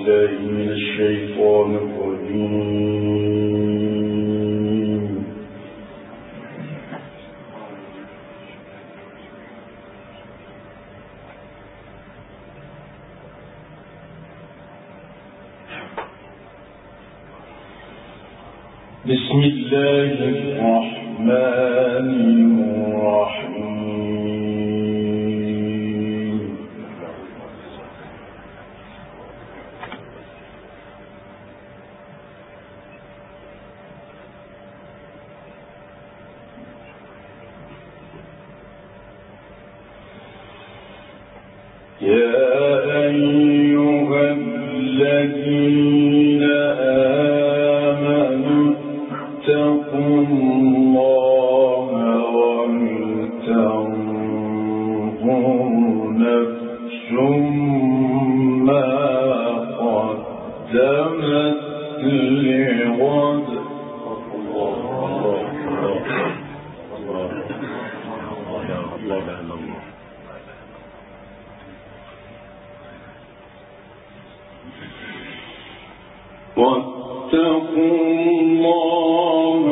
بالله من الشيطان الرجيم. بسم الله الرحمن الرحيم. يا أيها الذين آمنوا اتقوا الله ولتنظر نفس ما قدمت لغد. واتقوا الله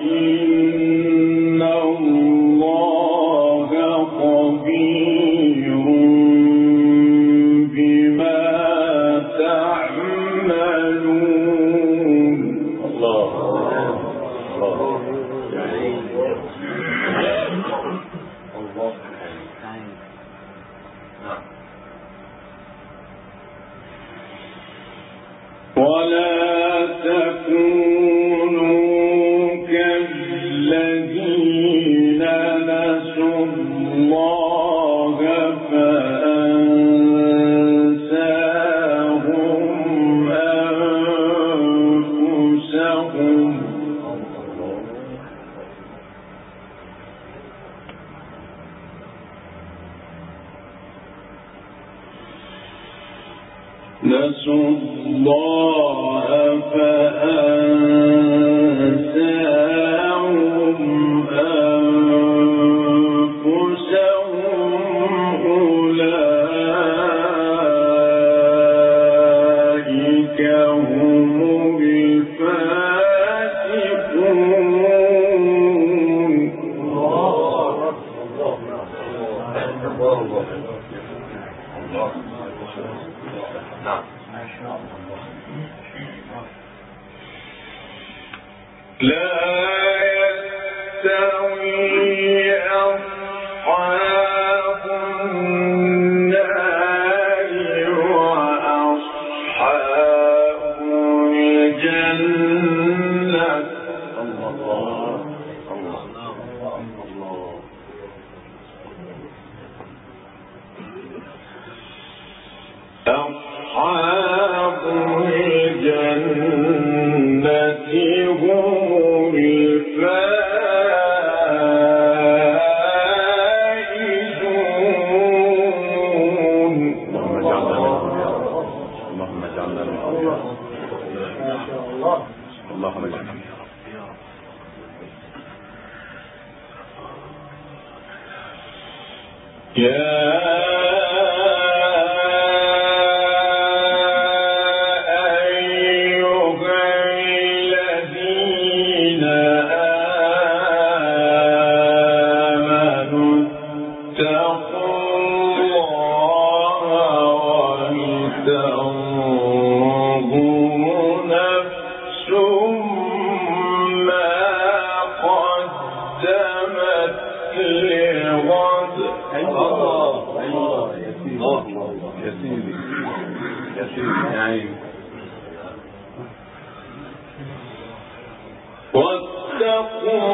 إن الله خبير بما تعملون. الله ولا تكونوا كالذين نسوا الله فأنساهم أنفسهم. نسوا الله فأنساهم أنفسهم. أولئك هم الفاسقون. لا يستوي أصحاب النار وأصحاب الجنة. أصحاب الجنة هم الفائزون. اللهم اجعلنا منهم. اللهم اجعلنا منهم. واتقوا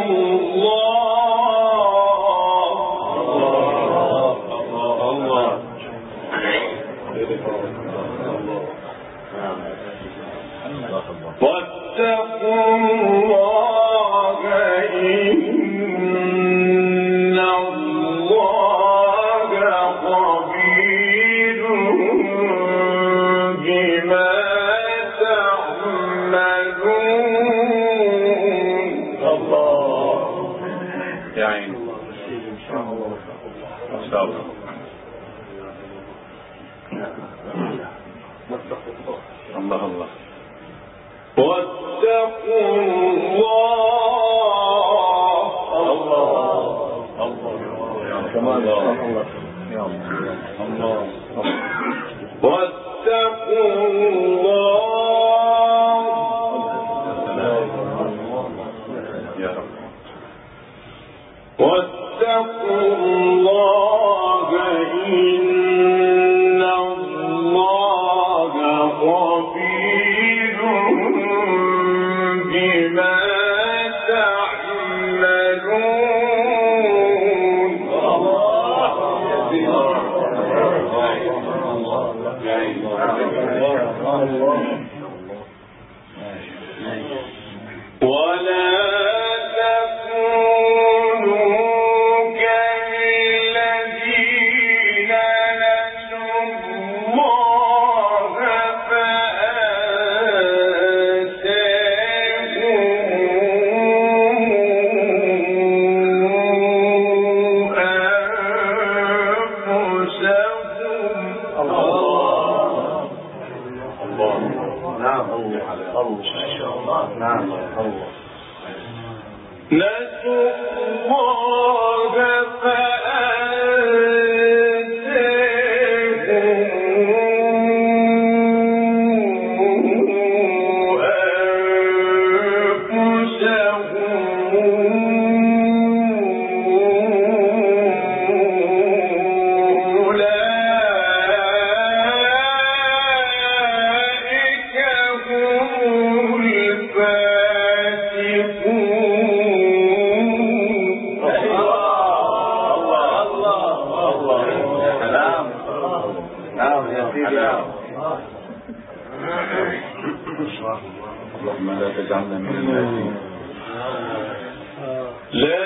الله إن الله خبير بما تعملون. الله يا عين إن شاء الله. واتقوا الله. الله الله. واتقوا الله كمان الله يا الله واتقوا الله يا رب. واتقوا الله إن الله خبير بما تعملون. ولا اللهم لا تجعلنا من الناسين. لا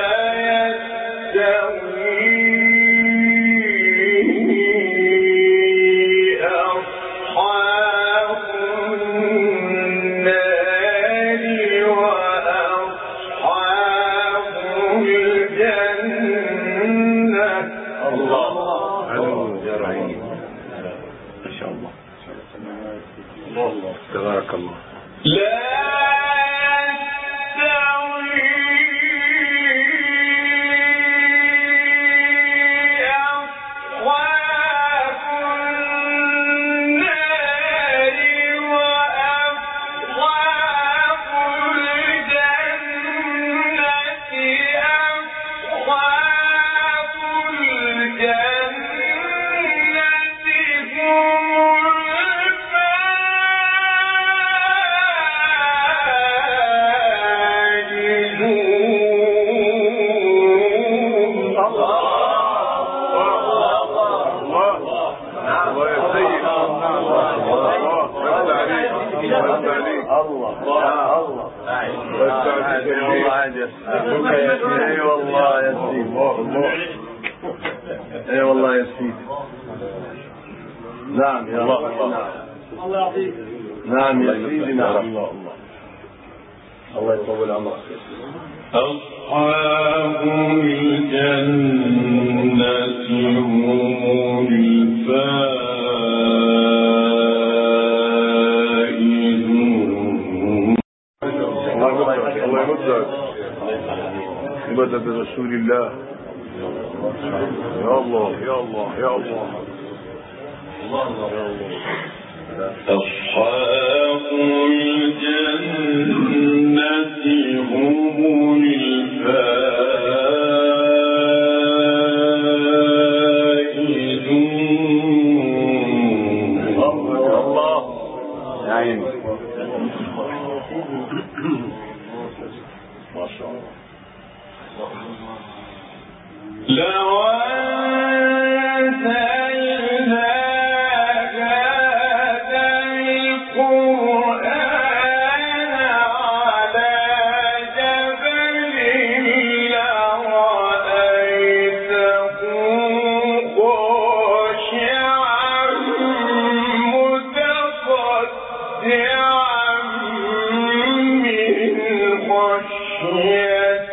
يستوي أصحاب النار وأصحاب الجنة. الله يا رحيم ما شاء الله. تبارك الله. لا اي والله يا سيدي. نعم يا الله. الله يعطيك. نعم يا سيدي. نعم الله يطول عمرك. أصحاب الجنة هم الفائزون. الله يمدك بمدد رسول الله. يا الله يا الله يا الله. أصحاب الجنة هم الفائزون. الله يا عيني ما شاء الله. لو أنزلنا هذا القرآن على جبل لرأيته خاشعا متصدعا من خشية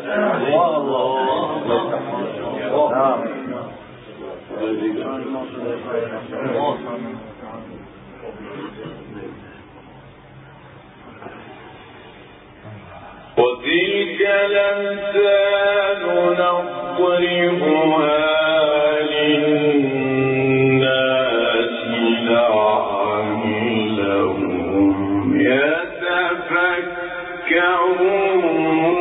وتلك الأمثال نضربها للناس لعلهم يتفكرون.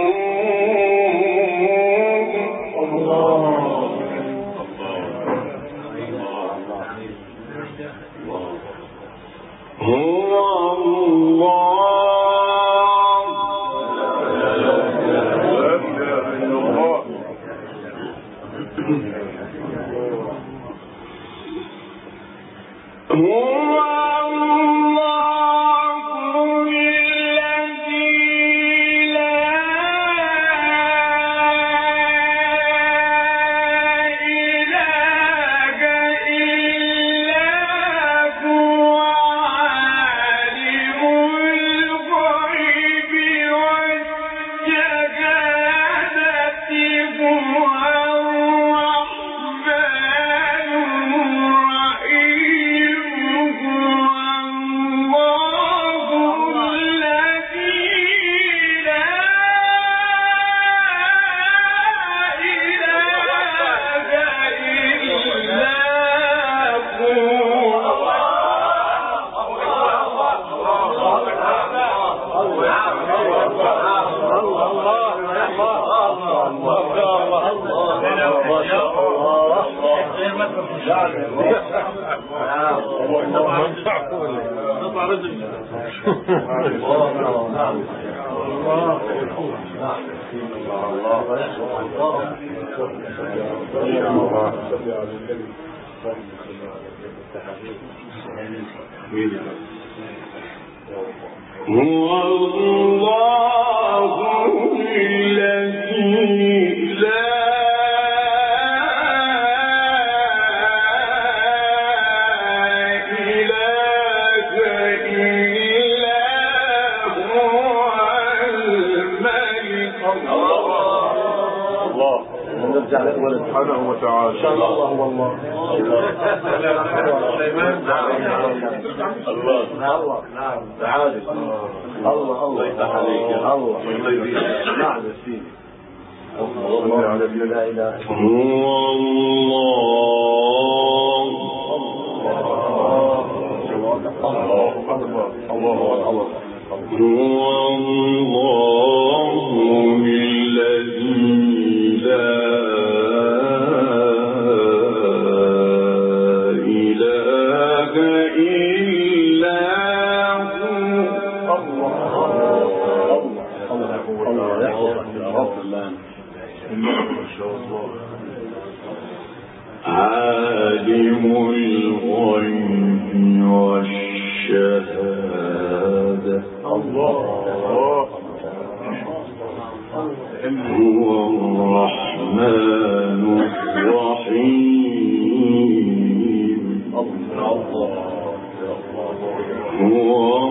هو الله الذي لا إله إلا هو الملك. الله نرجع لأول سبحانه وتعالى إن شاء الله. والله الله نعم تعالى الله يفتح عليك الله نعم سيدي الله على لا إله إلا الله. عالم الغيب والشهادة الله هو الرحمن الرحيم. هو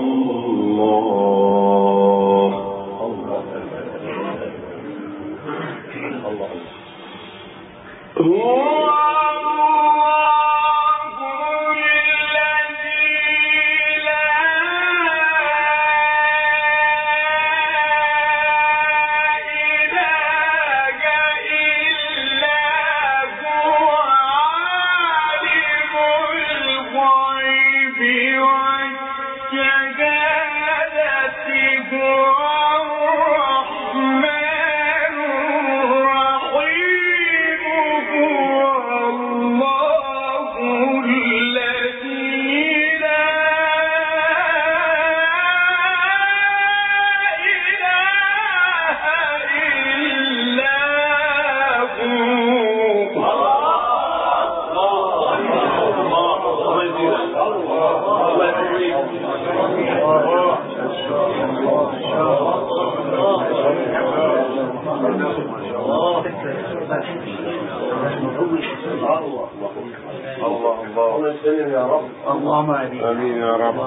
اللهم آمين يا رب.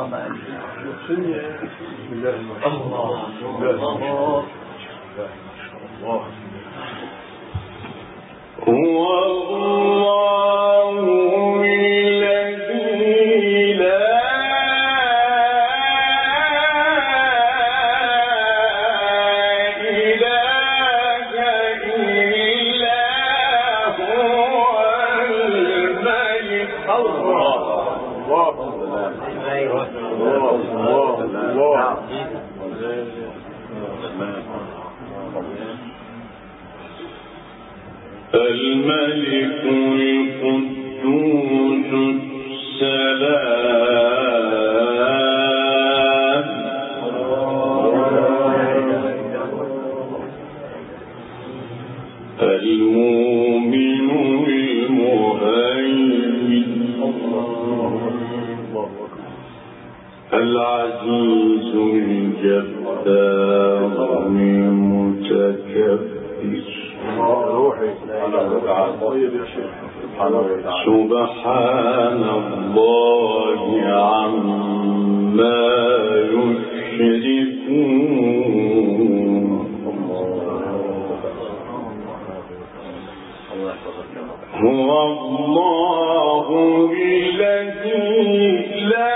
الله الملك القدوس السلام المؤمن المهيمن العزيز الجبار المتكبر سبحان الله عما يشركون هو الله الذي لا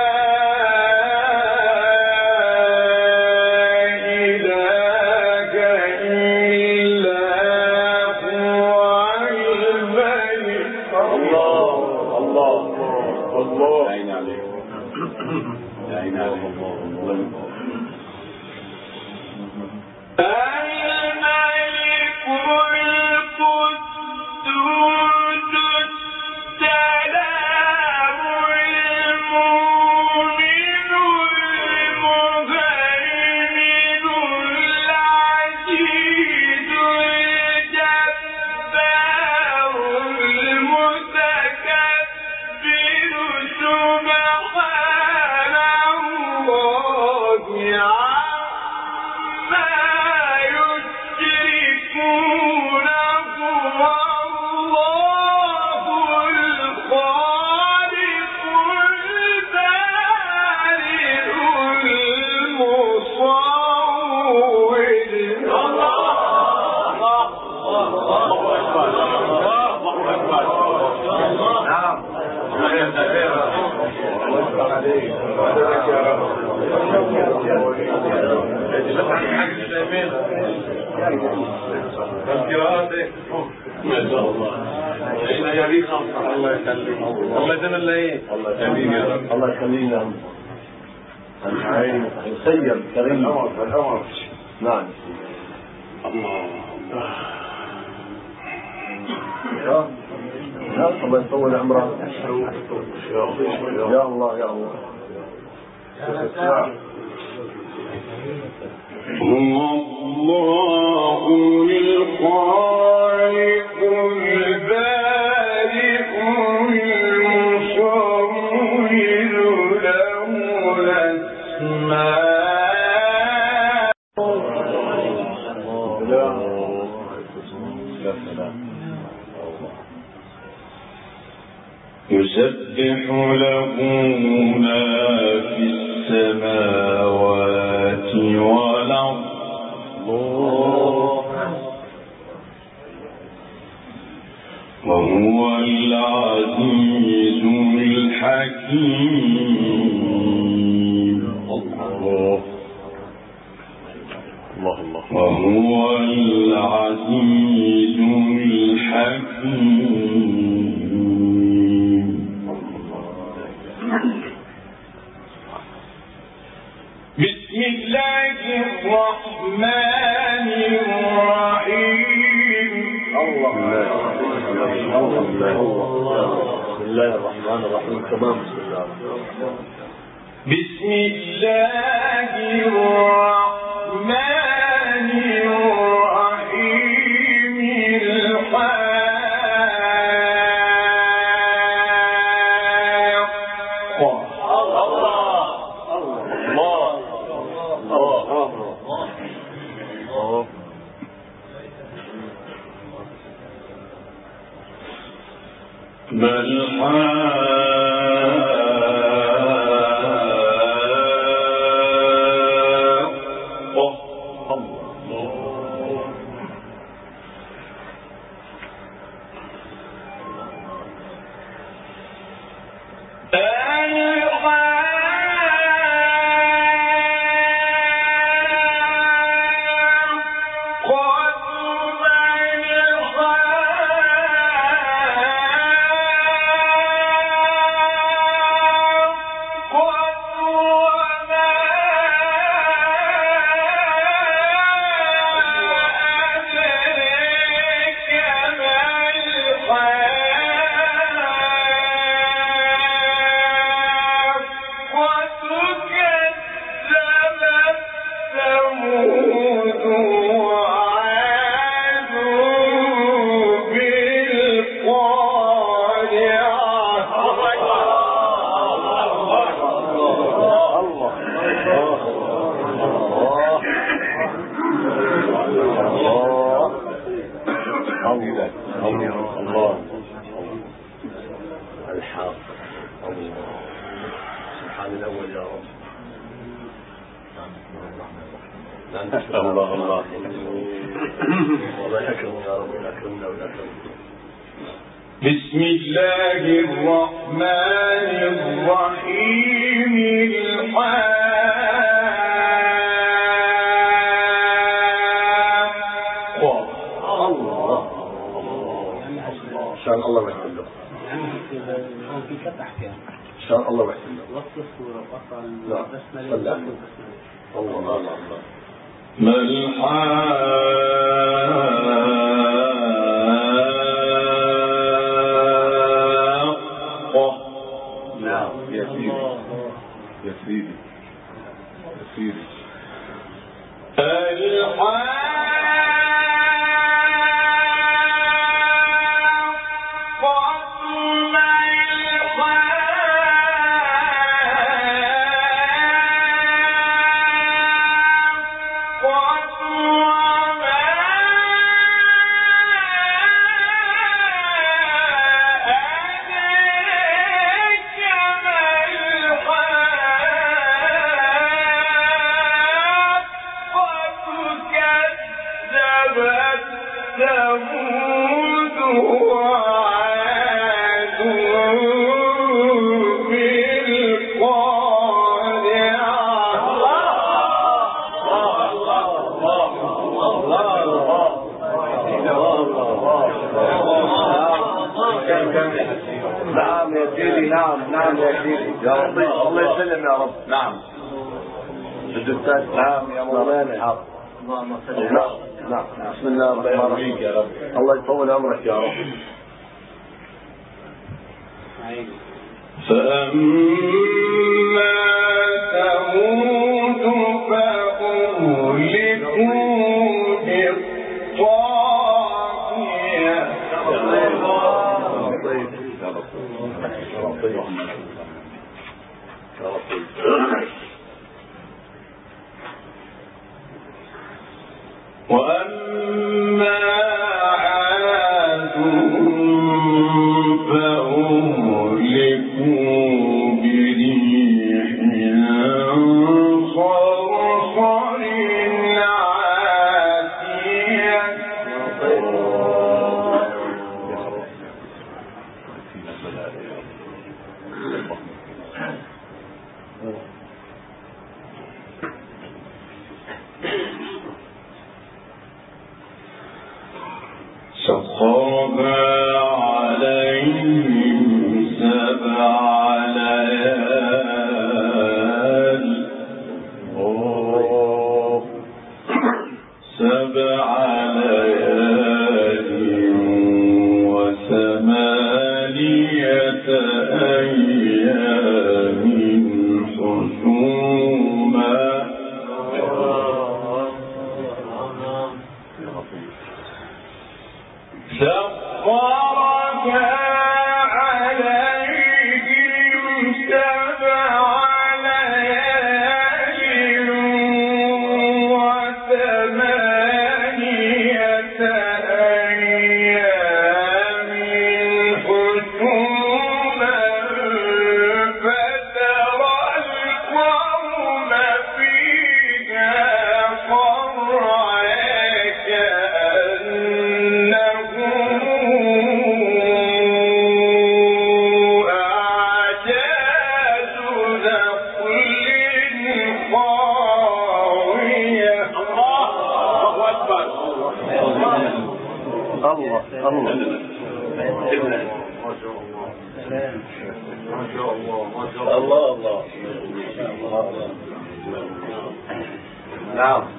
الله يخلينا مسير كريم نعم الله يطول عمره يا الله يا الله هو الله الخالق البارئ المصور له الأسماء يسبح له ما في السماوات والأرض وهو العزيز الحكيم وهو العزيز الحكيم بسم الله الرحمن الرحيم بسم الله الرحمن الرحيم تمام بسم الله الرحمن الرحيم ما الحاقة الله الحق سبحان الأول يا رب. الله الله الله يكرم يا رب ويكرمنا ويكرمنا. بسم الله الرحمن الرحيم. الله إن شاء الله ويحسن له. في فتح كان إن شاء الله ويحسن له. وصف الصورة وقطع البسملة. الله الله الله. ما الحاقة. نعم يا سيدي يا سيدي يا سيدي. نعم يا سيدي. نعم يا سيدي يا رب. الله يسلم يا رب. نعم نعم يا مولانا. اللهم صل نعم نعم. بسم الله الرحمن الرحيم. يا رب الله يطول عمرك يا رب. فأما ثمود فأهلكوا بالطاغية. وأما عاد فأهلكوا بريح صرصر عاتية. سخرها عليهم 7 ليال. 7 ليال و8 أيام حسوما. سخرها عليهم 7 ليال و8 أيام حسوما. فترى القوم فيها صرعى الله الله. نعم.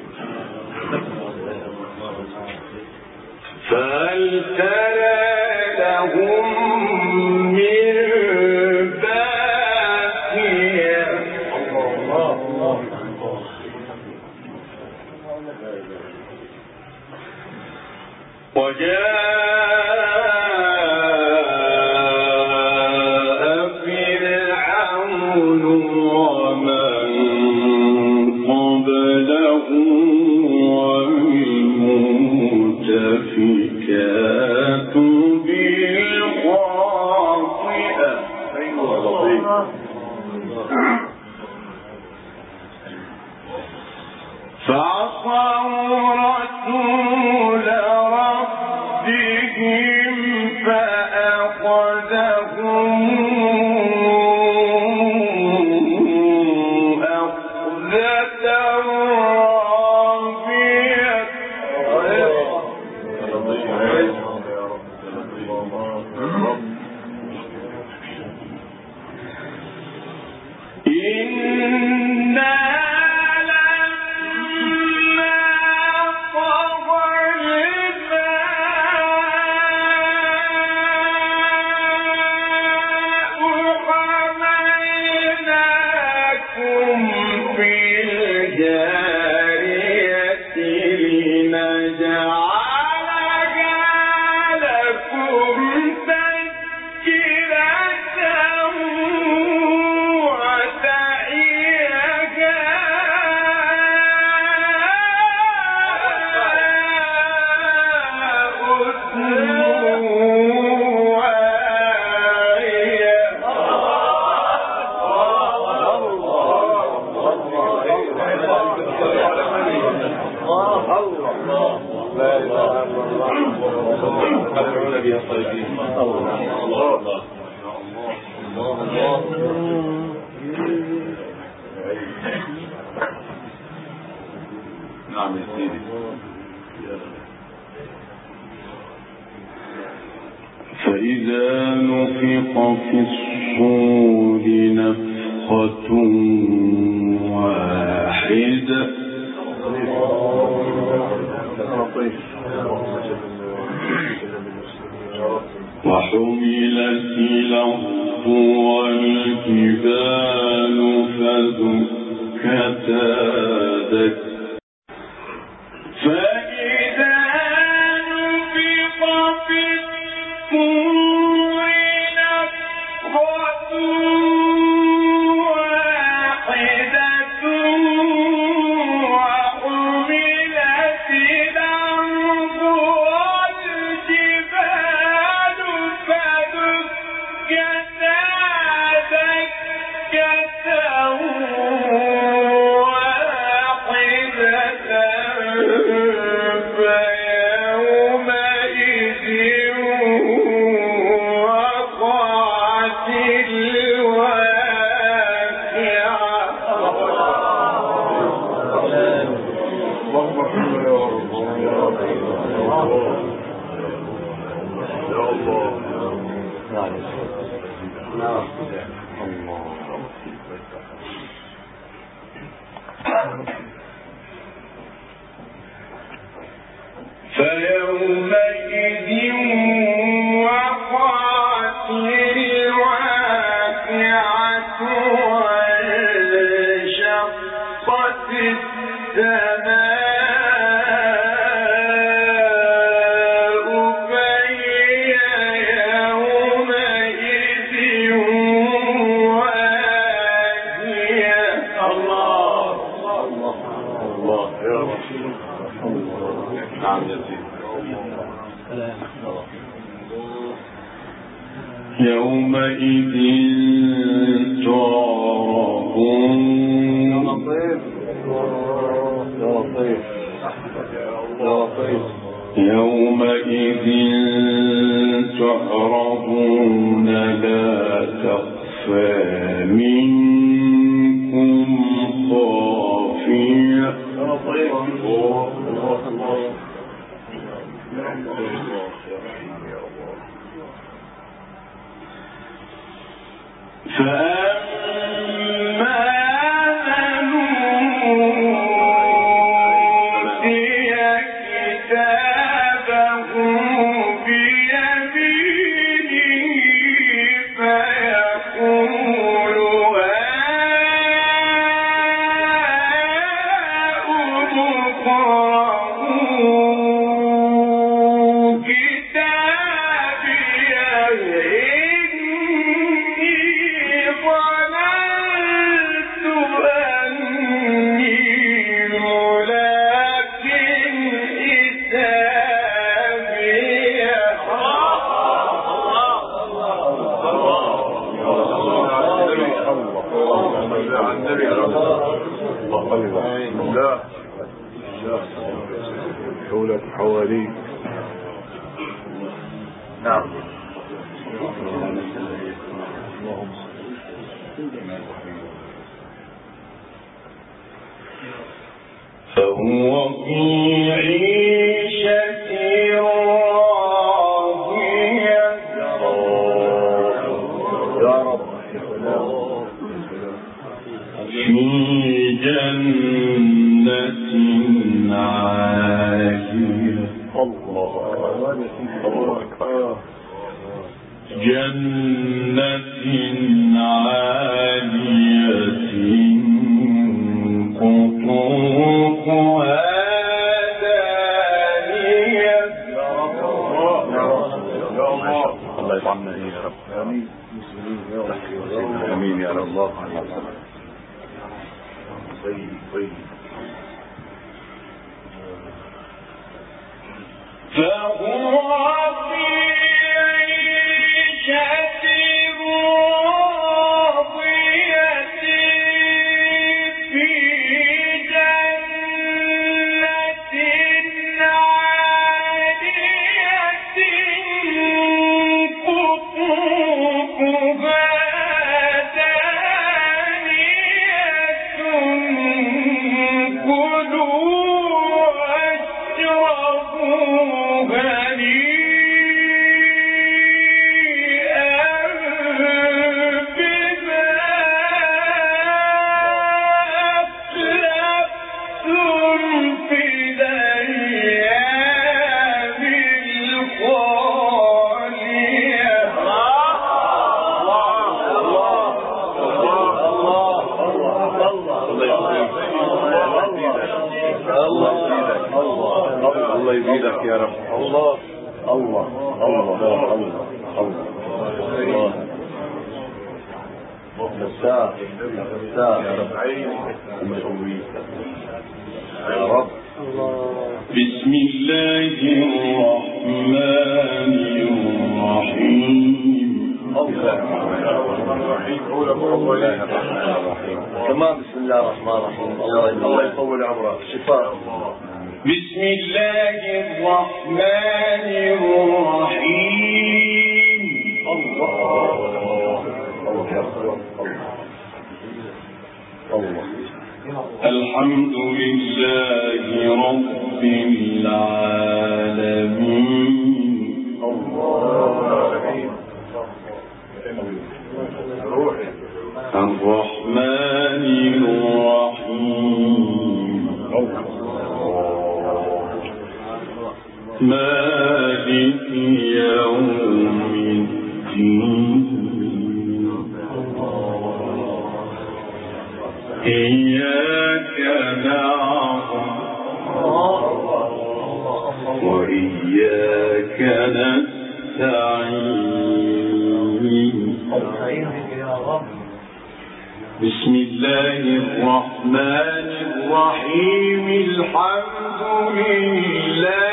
فهل ترى لهم من باقية. وجاء فرعون ومن قبله والمؤتفكات المؤتفكات بالخاطئة فعصوا رسول ربهم فأخذهم أخذة رابية نعم يا سيدي. فإذا نفخ في الصور نفخة واحدة وحملت الأرض والجبال فدكتا دكا فإذا نفخ في الصور نفخة واحدة وحملت الأرض والجبال فدكتا دكة فيومئذ وقعت الواقعة وانشقت السماء فهي يومئذ واهية. الله الله يا رب. نعم يا سيدي. يومئذ تعرضون يومئذ تعرضون لا تخفى منكم خافية. فأما من أوتي كتابه بيمينه فيقول هاؤم اقرءوا كتابيه إني ظالم حواليك. نعم. فهو في عيشة راضية يا رب في جنة عالية. الله أكبر. جنة عالية قطوفها دانية. الله يطعمنا يا رب. آمين. آمين يا رب. الله طيب. فهو في عيشة راضية في جنة عالية قطوفها دانية كلوا واشربوا هنيئا بما أسلفتم في الأيام الخالية. الله يزيدك يا رب. الله مساء يا رب. بسم الله الرحمن الرحيم. كمان بسم الله الرحمن الرحيم. الله يطول عمرك. شفاء. بسم الله الرحمن الرحيم. الحمد لله رب العالمين. الرحمن الرحيم. مالك يوم الدين. إياك نعبد وإياك نستعين. بسم الله الرحمن الرحيم. الحمد لله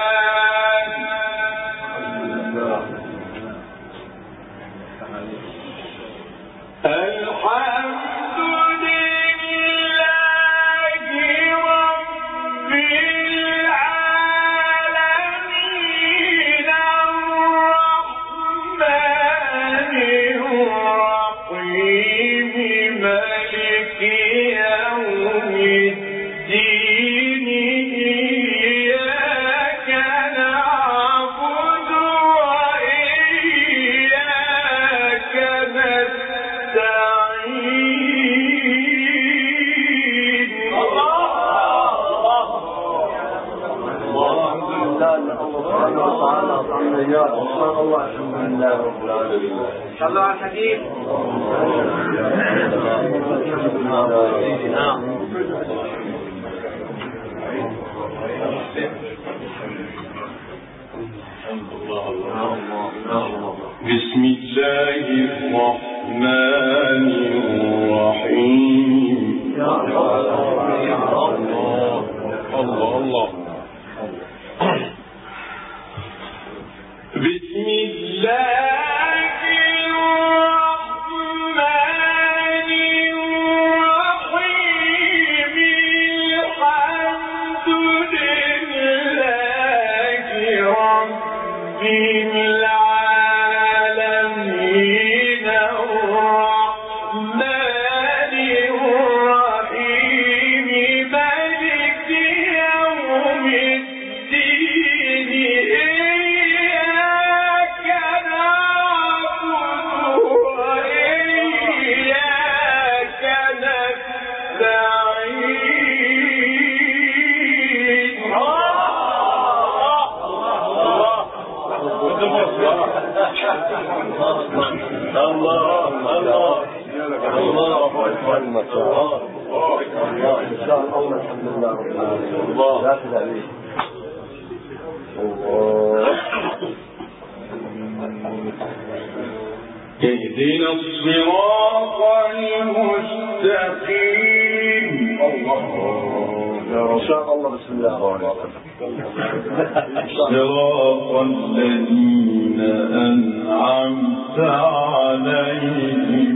رب العالمين. الرحمن الرحيم. مالك يوم الدين. إياك نعبد وإياك نستعين. صلوا على الحبيب. بسم الله الرحمن الرحيم. الله بسم الله الرحمن الرحيم. الحمد لله العالمين الرحمن الرحيم مالك يوم الدين إياك نعبد وإياك اهدنا الصراط المستقيم. يا رسول الله بسم الله الرحمن صراط الذين أنعمت عليهم.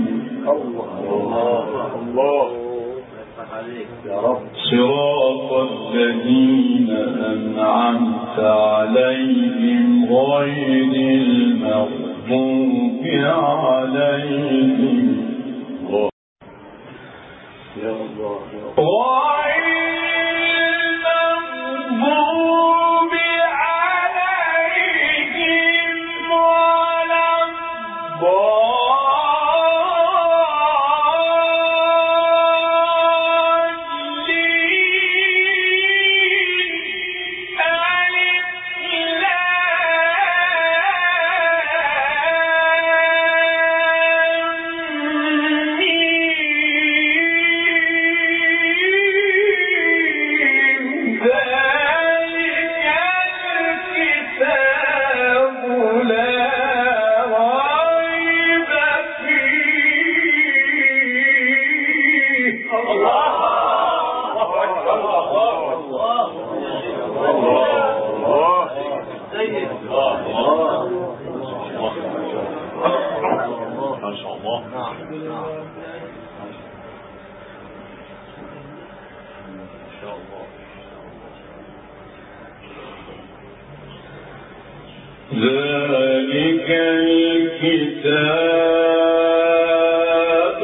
الله يا رب. صراط الذين أنعمت عليهم غير المغضوب عليهم يا الله غير المغضوب عليهم ولا ذلك الكتاب.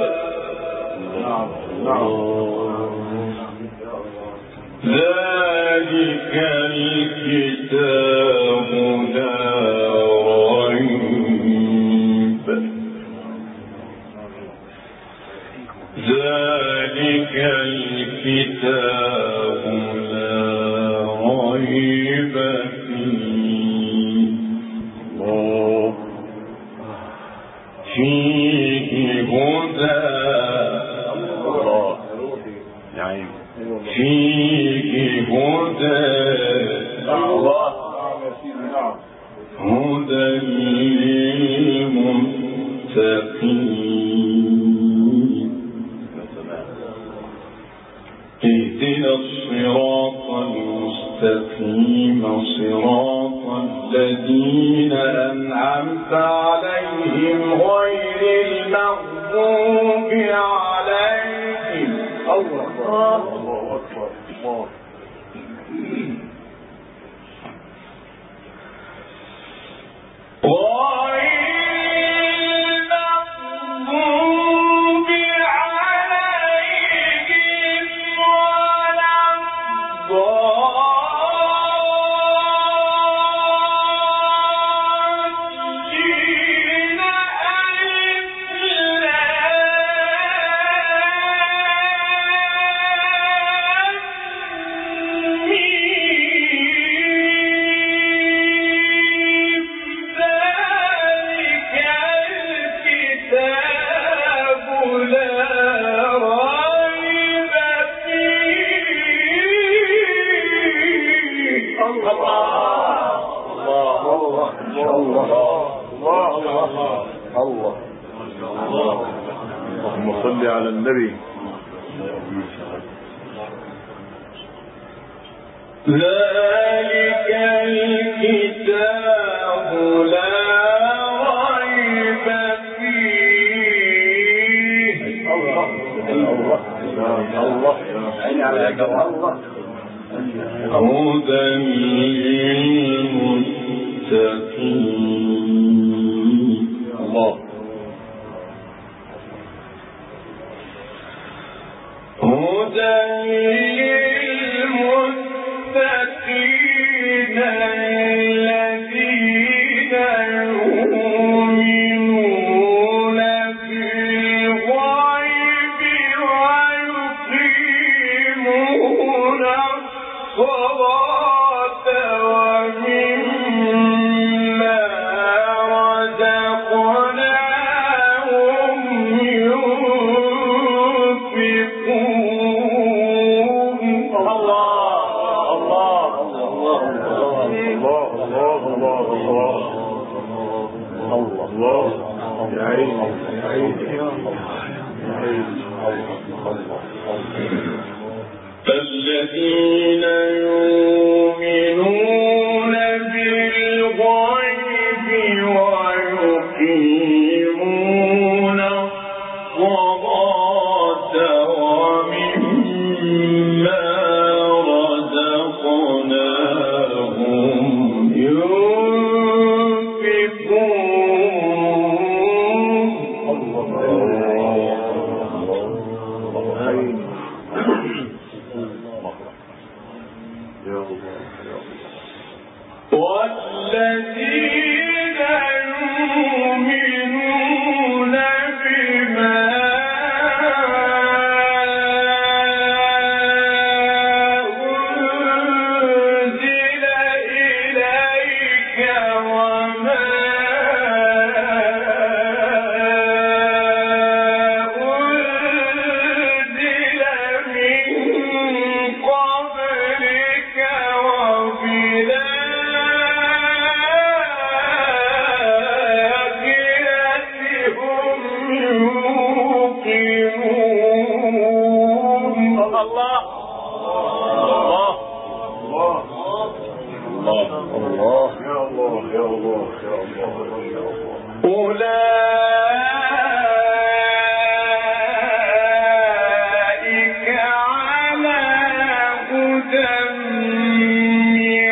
ذلك الكتاب لا ريب. ذلك الكتاب لا ريب فيه هدى. فيه هدى هدى للمتقين. اهدنا الصراط المستقيم صراط الذين أنعمت عليهم غير المغضوب عليهم. الله أكبر. اللهم صل على النبي. ذلك الكتاب لا ريب فيه. هدى للمتقين. يا عيني يا عيني يا الذين يؤمنون بالغيب ويقيمون الصلاة ومما رزقناهم والذين يؤمنون بما أنزل إليك وما أنزل من قبلك أولئك على هدى من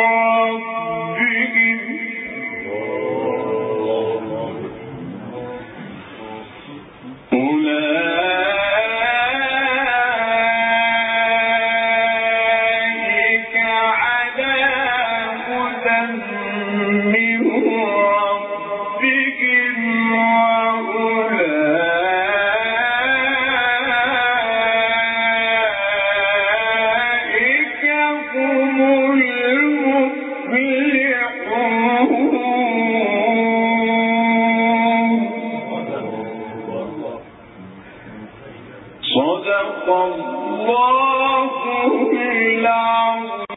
ربهم صدق الله العظيم.